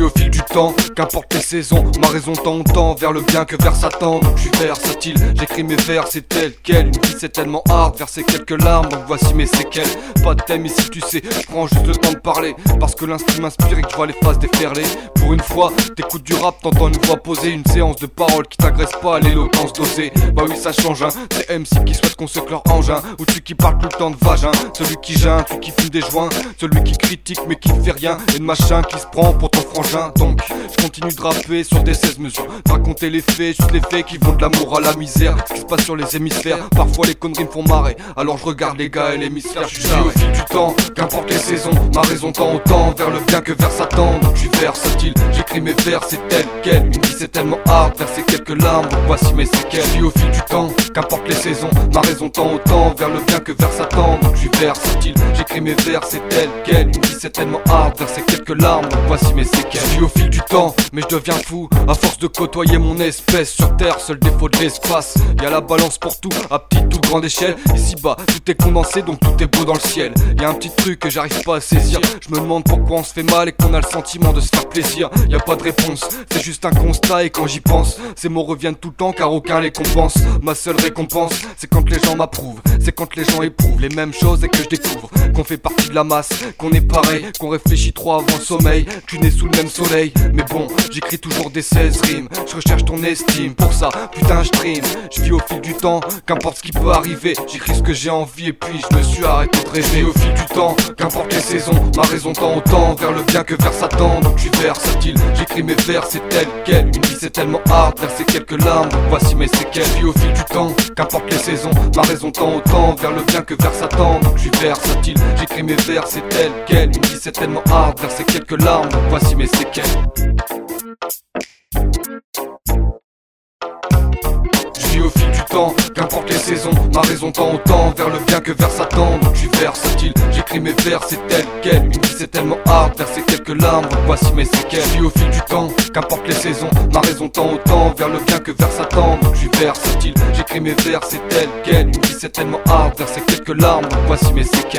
au fil du temps, qu'importe les saisons, ma raison tend autant vers le bien que vers Satan. Donc je suis versatile, j'écris mes vers, c'est tel quel. Une vie c'est tellement hard, verser quelques larmes, donc voici mes séquelles. Pas de thème ici tu sais, je prends juste le temps de parler, parce que l'instru m'inspire et que je vois les phases déferler. Pour une fois, t'écoutes du rap, t'entends une voix poser, une séance de paroles qui t'agresse pas à l'éloquence dosée. Bah oui ça change hein, c'est MC qui souhaite qu'on se leur engin, ou celui qui parle tout le temps de vagin, celui qui geinte, celui qui fume des joints, celui qui critique mais qui fait rien, et de machin qui se prend pour ton frangin. Donc je continue de rapper sur des 16 mesures, de raconter les faits, juste les faits qui vont de l'amour à la misère. Ce qui se passe sur les hémisphères, parfois les conneries me font marrer, alors je regarde les gars et l'hémisphère. Je suis au fil du temps, qu'importe les saisons, ma raison tend autant vers le bien que vers Satan. Donc je suis versatile, j'écris mes vers, c'est tel quel. Une vie c'est tellement hard, verser quelques larmes, donc voici mes séquelles. Je suis au fil du temps, qu'importe les saisons, ma raison tend autant vers le bien que vers Satan. Donc je suis versatile, j'écris mes vers, c'est tel quel. Une vie c'est tellement hard, verser quelques larmes, donc voici mes séquelles. Je suis au fil du temps, mais je deviens fou à force de côtoyer mon espèce. Sur terre, seul défaut de l'espace, y'a la balance pour tout, à petite ou grande échelle. Ici bas, tout est condensé, donc tout est beau dans le ciel. Y'a un petit truc que j'arrive pas à saisir, je me demande pourquoi on se fait mal et qu'on a le sentiment de se faire plaisir. Y'a pas de réponse, c'est juste un constat, et quand j'y pense, ces mots reviennent tout le temps car aucun les compense. Ma seule récompense, c'est quand les gens m'approuvent, c'est quand les gens éprouvent les mêmes choses et que je découvre qu'on fait partie de la masse, qu'on est pareil, qu'on réfléchit trop avant le sommeil, tu nais sous le même soleil. Mais bon, j'écris toujours des 16 rimes, je recherche ton estime, pour ça, putain je dream. Je vis au fil du temps, qu'importe ce qui peut arriver, j'écris ce que j'ai envie et puis je me suis arrêté de rêver. Au fil du temps, qu'importe les saisons, ma raison tend autant vers le bien que vers Satan. Donc je suis versatile, j'écris mes vers, c'est tel quel. Une vie c'est tellement hard, verser quelques larmes, donc voici mes séquelles. Je vis au fil du temps, qu'importe les saisons, ma raison tend autant vers le bien que vers Satan. Donc je suis versatile, j'écris mes vers, c'est tel quel. Une vie c'est tellement hard, verser quelques larmes, donc voici mes séquelles. Je vis au fil du temps, qu'importe les saisons, ma raison tend autant vers le bien que vers Satan. Donc je suis versatile, j'écris mes vers, c'est tel quel. Une vie c'est tellement hard, verser quelques larmes, donc voici mes séquelles. Je vis au fil du temps, qu'importe les saisons, ma raison tend autant vers le bien que vers Satan. Donc je suis versatile, j'écris mes vers, c'est tel quel. Une vie c'est tellement hard, verser quelques larmes, donc voici mes séquelles.